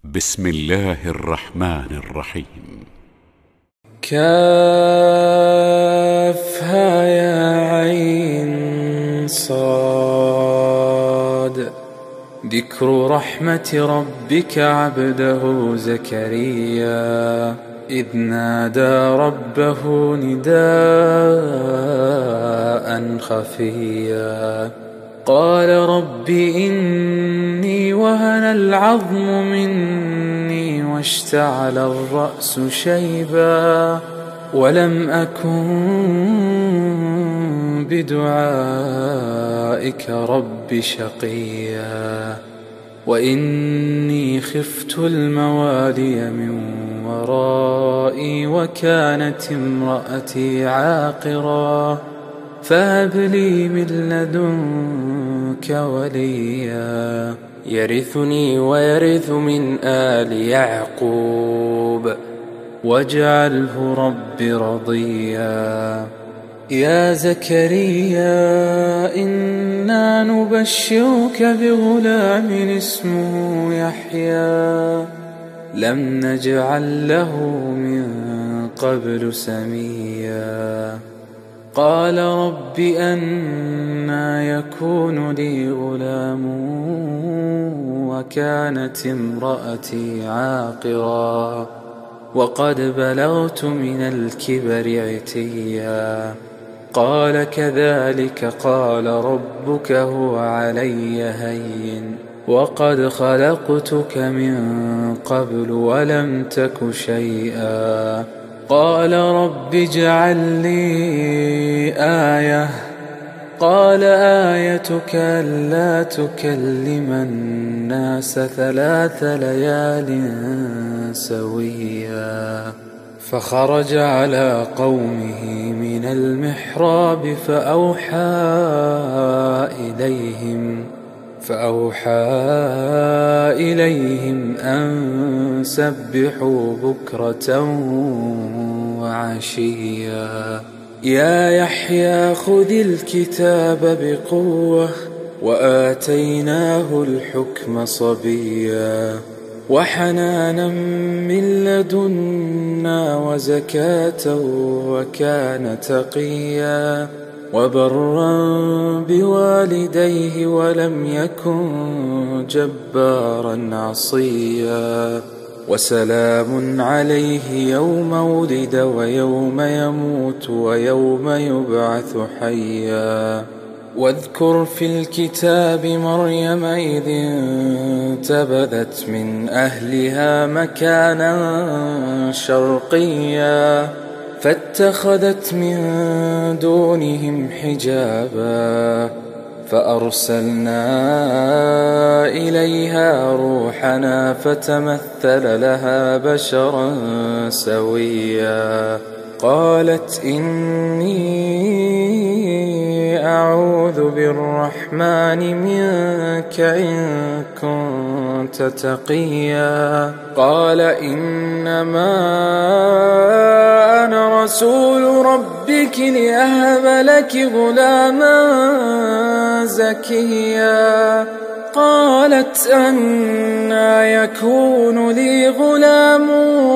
بسم الله الرحمن الرحيم. كافها يا عين صاد. ذكر رحمة ربك عبده زكريا إذ نادى ربه نداء خفيا قال رب إني وهن العظم مني واشتعل الرأس شيبا ولم أكن بدعائك رب شقيا وإني خفت الموالي من ورائي وكانت امرأتي عاقرا فهب لي من لدنك وليا يرثني ويرث من آل يعقوب واجعله رب رضيا. يا زكريا إنا نبشرك بغلام اسمه يحيى لم نجعل له من قبل سميا قال رب أنى يكون لي غلام وكانت امرأتي عاقرا وقد بلغت من الكبر عتيا قال كذلك قال ربك هو علي هين وقد خلقتك من قبل ولم تك شيئا قال رب اجعل لي آية قال آيتك ألا تكلم الناس 3 ليال سويا فخرج على قومه من المحراب فأوحى إليهم أن سبحوا بكرة وعشيا يا يحيى خذ الكتاب بقوة وآتيناه الحكم صبيا وحنانا من لدنا وزكاة وكان تقيا وبرا بوالديه ولم يكن جبارا عصيا وسلام عليه يوم ولد ويوم يموت ويوم يبعث حيا واذكر في الكتاب مريم إذ انتبذت من أهلها مكانا شرقيا فاتخذت من دونهم حجابا فأرسلنا إليها روحنا فتمثل لها بشرا سويا قالت إني أعوذ بالرحمن منك إن كنت تقيا قال إنما أنا رسول ربك لأهب لك غلاما زكيا قالت أنى يكون لي غلام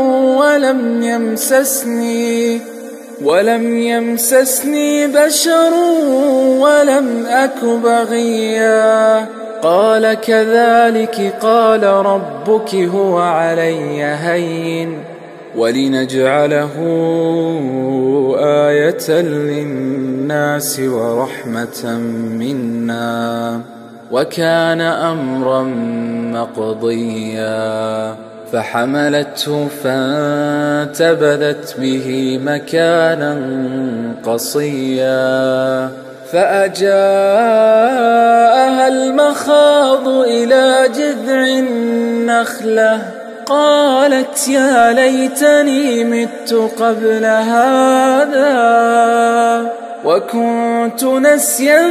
ولم يمسسني بشر ولم أك بغيا قال كذلك قال ربك هو علي هين ولنجعله آية للناس ورحمة منا وكان أمرا مقضيا فحملته فانتبذت به مكانا قصيا فأجاءها المخاض إلى جذع النخلة قالت يا ليتني مت قبل هذا وكنت نسيا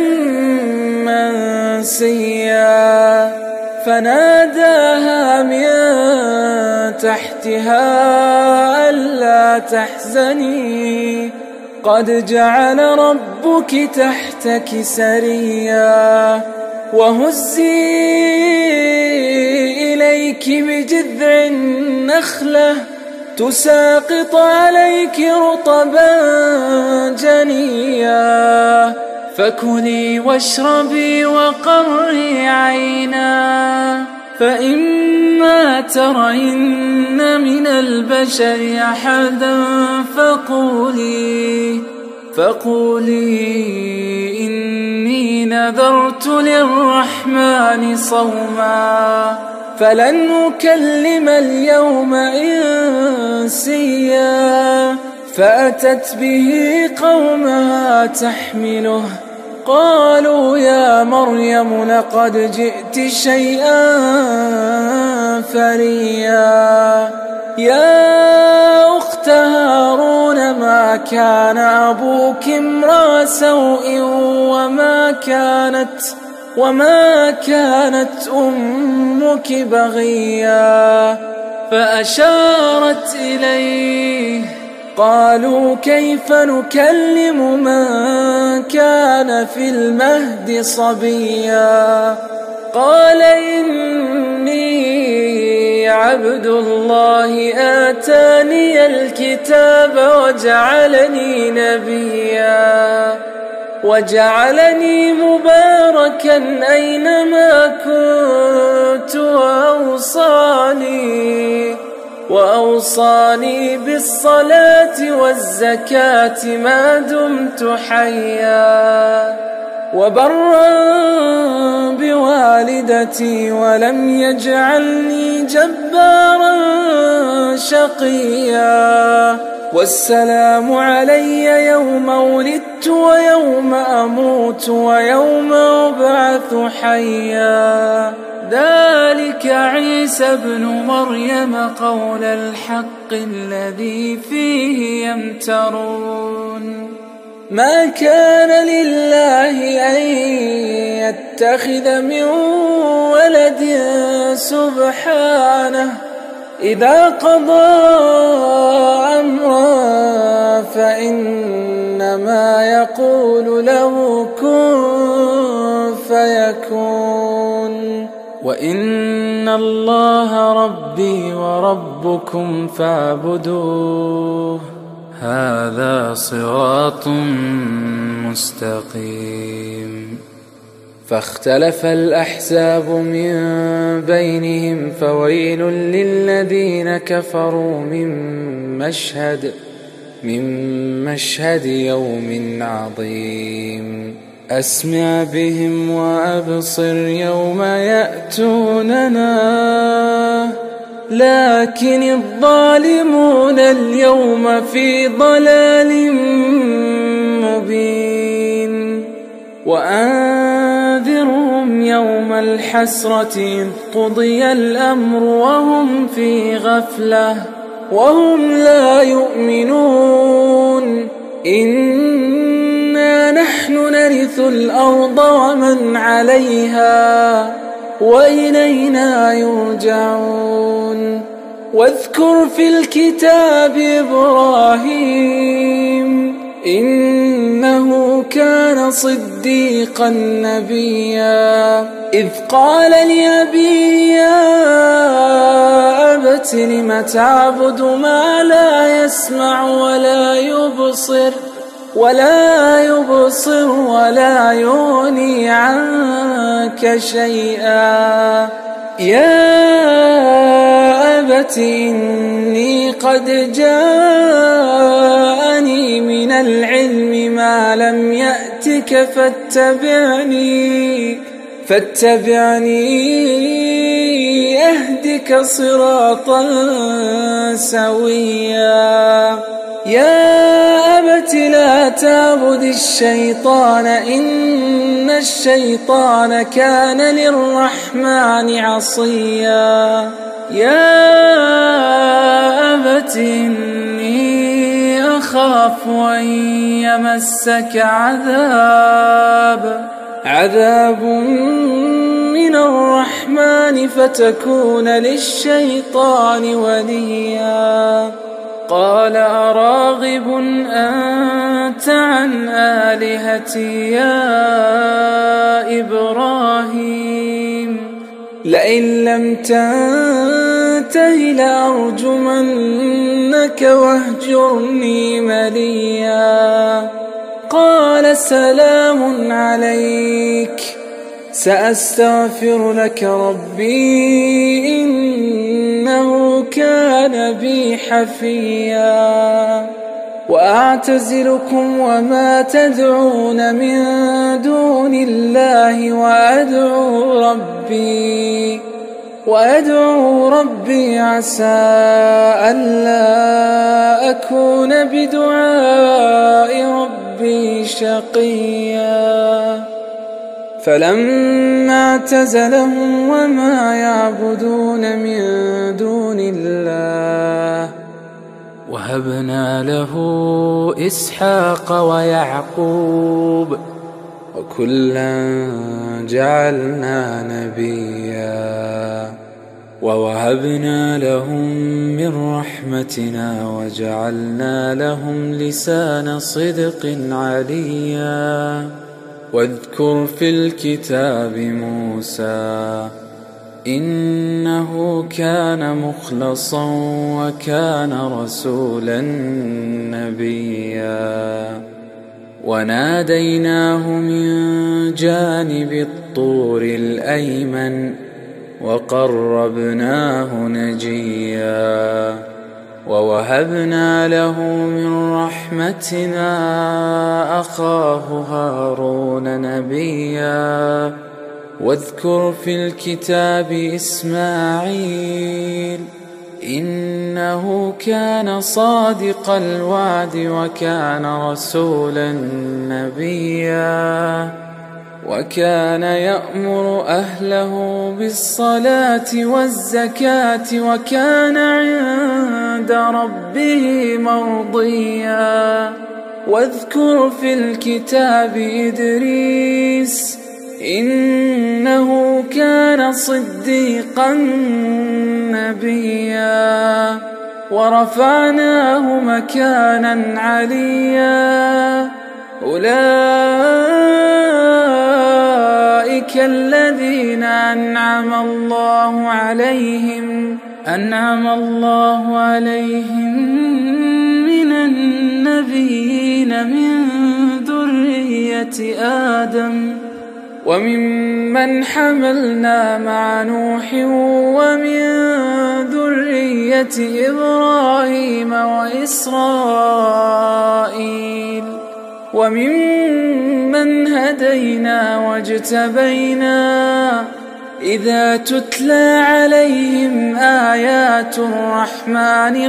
منسيا فناداها من تحتها ألا تحزني قد جعل ربك تحتك سريا وهزي إليك إليك بجذع النخلة تساقط عليك رطبا جنيا، فكلي واشربي وقري عينا، فإما ترين من البشر أحدا فقولي إني نذرت للرحمن صوما فلن أكلم اليوم إنسيا. فأتت به قومها تحمله قالوا يا مريم لقد جئت شيئا فريا. يا أخت هارون ما كان أبوك امرأ سوء وما كانت أمك بغيا. فأشارت إليه قالوا كيف نكلم من كان في المهد صبيا. قال إني عبد الله آتاني الكتاب وجعلني نبيا وجعلني مباركا أينما كنت وأوصاني بالصلاة والزكاة ما دمت حيا وبرا بوالدتي ولم يجعلني جبارا شقيا. والسلام علي يوم ولدت ويوم أموت ويوم أبعث حيا. ذلك عيسى ابن مريم قول الحق الذي فيه يمترون. ما كان لله أن يتخذ من ولد سبحانه إذا قضى أمرا فإنما يقول له كن فيكون. وإن الله ربي وربكم فاعبدوه هذا صراط مستقيم. فاختلف الأحزاب من بينهم فويل للذين كفروا من مشهد يوم عظيم. أسمع بهم وأبصر يوم يأتوننا لكن الظالمون اليوم في ضلال مبين. وأنذرهم يوم الحسرة إذ قضي الأمر وهم في غفلة وهم لا يؤمنون. إنا نحن نرث الأرض ومن عليها وإلينا يرجعون. واذكر في الكتاب إبراهيم إنه كان صديقا نبيا إذ قال لأبيه يا أبت لم تعبد ما لا يسمع ولا يبصر ولا يغني عنك شيئا. يا أبت إني قد جاءني من العلم ما لم يأتك فاتبعني أهدك صراطا سويا. يا أبت لا تعبد الشيطان إن الشيطان كان للرحمن عصيا. يا أبت إني أخاف أن يمسك عذاب من الرحمن فتكون للشيطان وليا. قال أراغب أنت عن آلهتي يا إبراهيم لئن لم تنته لأرجمنك واهجرني مليا. قال سلام عليك سأستغفر لك ربي إنه كان بي حفيا. وأعتزلكم وما تدعون من دون الله وأدعو ربي عسى ألا أكون بدعاء ربي شقيا. فلما اعتزلهم وما يعبدون من دون الله وهبنا له إسحاق ويعقوب وكلا جعلنا نبيا. ووهبنا لهم من رحمتنا وجعلنا لهم لسان صدق عليا. واذكر في الكتاب موسى إنه كان مخلصا وكان رسولا نبيا. وناديناه من جانب الطور الأيمن وقربناه نجيا. ووهبنا له من رحمتنا أخاه هارون نبيا. واذكر في الكتاب إسماعيل إنه كان صادق الوعد وكان رسولا نبيا. وكان يأمر أهله بالصلاة والزكاة وكان عند ربه مرضيا. واذكر في الكتاب إدريس إنه كان صديقا نبيا. ورفعناه مكانا عليا. أولئك الذين أنعم الله عليهم من النبيين من ذرية آدم وممن حملنا مع نوح ومن ذرية إبراهيم وإسرائيل وممن هدينا واجتبينا. إذا تتلى عليهم آيات الرحمن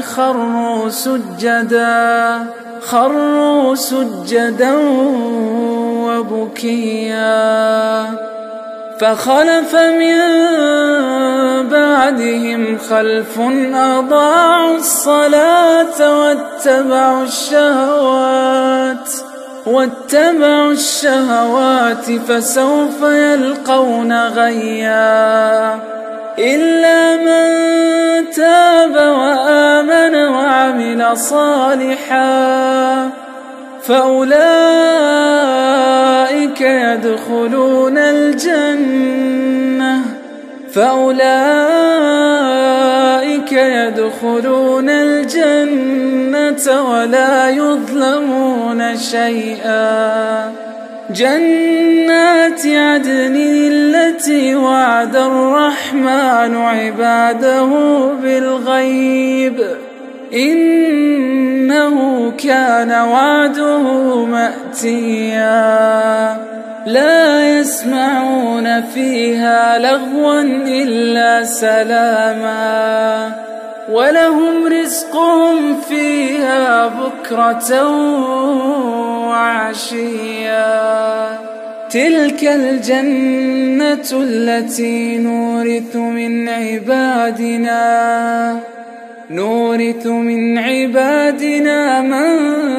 خروا سجدا وبكيا. فخلف من بعدهم خلف أضاعوا الصلاة واتبعوا الشهوات فسوف يلقون غيا. إلا من تاب وآمن وعمل صالحا فأولئك يدخلون الجنة ولا يظلمون شيئا. جنات عدن التي وعد الرحمن عباده بالغيب إنه كان وعده مأتيا. لا يسمعون فيها لغوا إلا سلاما ولهم رزقهم فيها بكرة وعشيا. تلك الجنة التي نورث من عبادنا من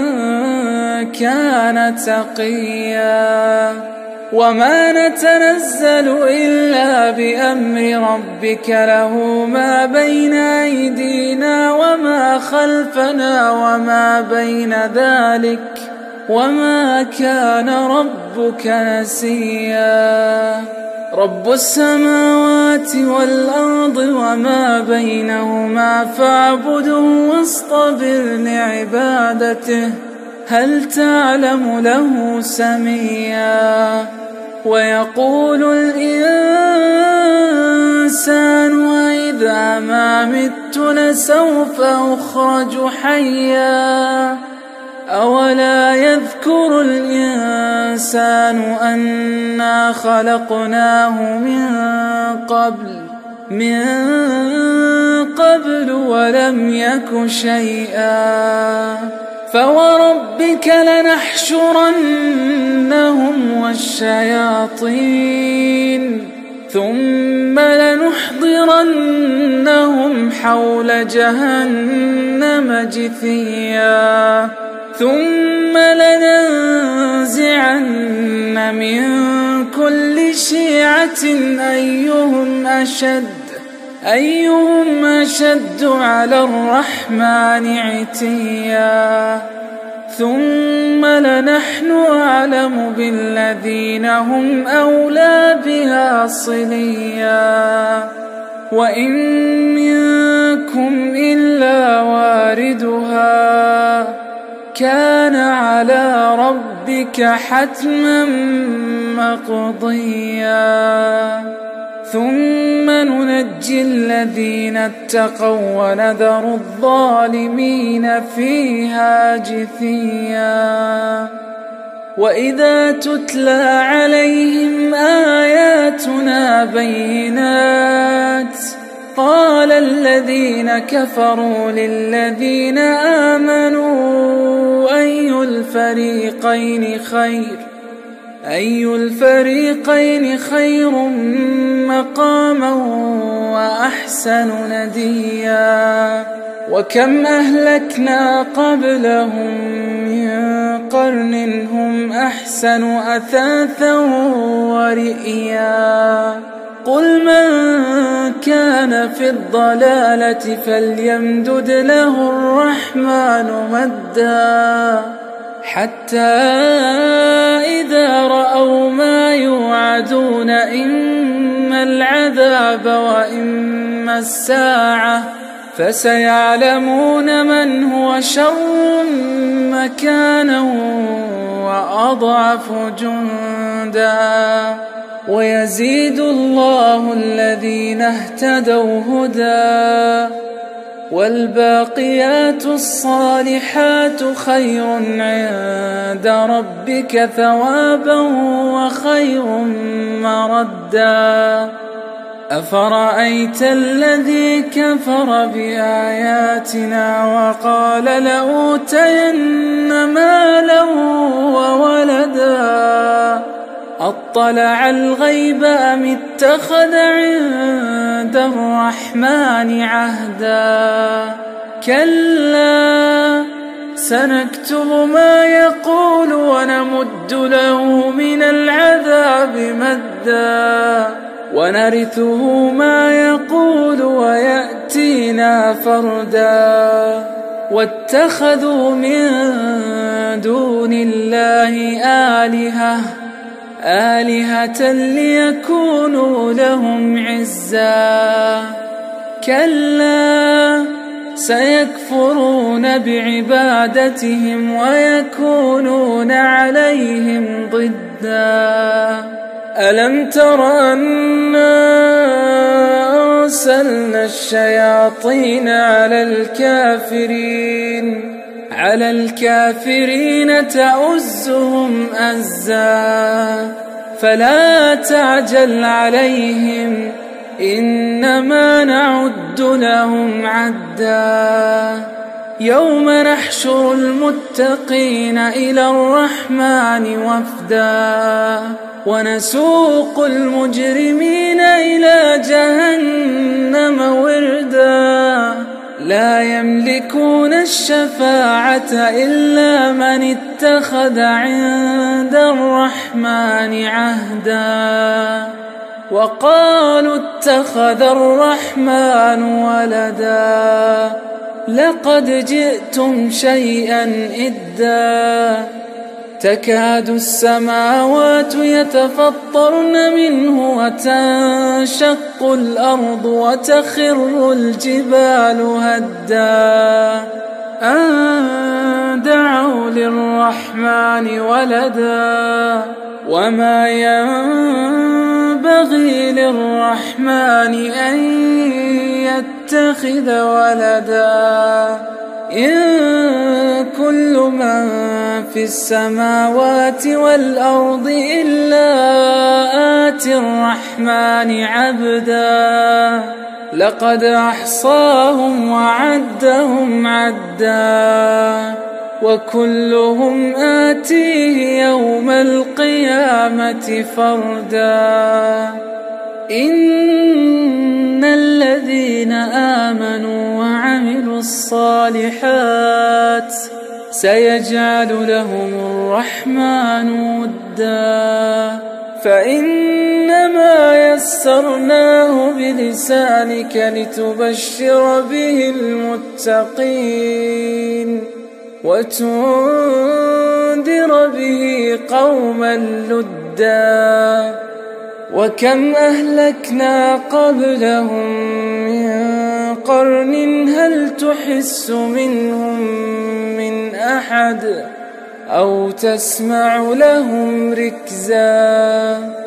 كان تقيا. وما نتنزل إلا بأمر ربك له ما بين أيدينا وما خلفنا وما بين ذلك وما كان ربك نسيا. رب السماوات والأرض وما بينهما فاعبده واصطبر لعبادته هل تعلم له سميا ويقول الإنسان أإذا ما مت لسوف أخرج حيا أولا يذكر الإنسان أنا خلقناه من قبل ولم يك شيئا فوربك لنحشرنهم والشياطين ثم لنحضرنهم حول جهنم جثيا ثم لننزعن من كل شيعة أيهم أشد على الرحمن عتيا ثم لنحن أعلم بالذين هم أولى بها صليا وإن منكم إلا واردها كان على ربك حتما مقضيا ثم ننجي الذين اتقوا ونذر الظالمين فيها جثيا وإذا تتلى عليهم آياتنا بينات قال الذين كفروا للذين آمنوا أي الفريقين خير مقاما وأحسن نديا وكم أهلكنا قبلهم من قرن هم أحسن أثاثا ورئيا قل من كان في الضلالة فليمدد له الرحمن مدا حتى إذا رأوا ما يوعدون إما العذاب وإما الساعة فسيعلمون من هو شر مكانا وأضعف جندا ويزيد الله الذين اهتدوا هدى والباقيات الصالحات خير عند ربك ثوابا وخير مردا أفرأيت الذي كفر بآياتنا وقال لأوتين مالا وولدا أطلع الغيب أم اتخذ عند الرحمن عهدا كلا سنكتب ما يقول ونمد له من العذاب مدا ونرثه ما يقول ويأتينا فردا واتخذوا من دون الله آلهة ليكونوا لهم عزا كلا سيكفرون بعبادتهم ويكونون عليهم ضدا ألم تر أنا أرسلنا الشياطين على الكافرين تؤزهم أزا فلا تعجل عليهم إنما نعد لهم عدا يوم نحشر المتقين إلى الرحمن وفدا ونسوق المجرمين إلى جهنم وردا لا يملكون الشفاعة إلا من اتخذ عند الرحمن عهدا وقالوا اتخذ الرحمن ولدا لقد جئتم شيئا إدا تكاد السماوات يتفطرن منه وتنشق الأرض وتخر الجبال هدا أن دعوا للرحمن ولدا وما ينبغي للرحمن أن يتخذ ولدا إن كل من في السماوات والأرض إلا آتي الرحمن عبدا لقد أحصاهم وعدهم عدا وكلهم آتيه يوم القيامة فردا إن الذين آمنوا وعملوا الصالحات سيجعل لهم الرحمن ودا فإنما يسرناه بلسانك لتبشر به المتقين وتنذر به قوما لدا وكم أهلكنا قبلهم من قرن هل تحس منهم من أحد أو تسمع لهم ركزا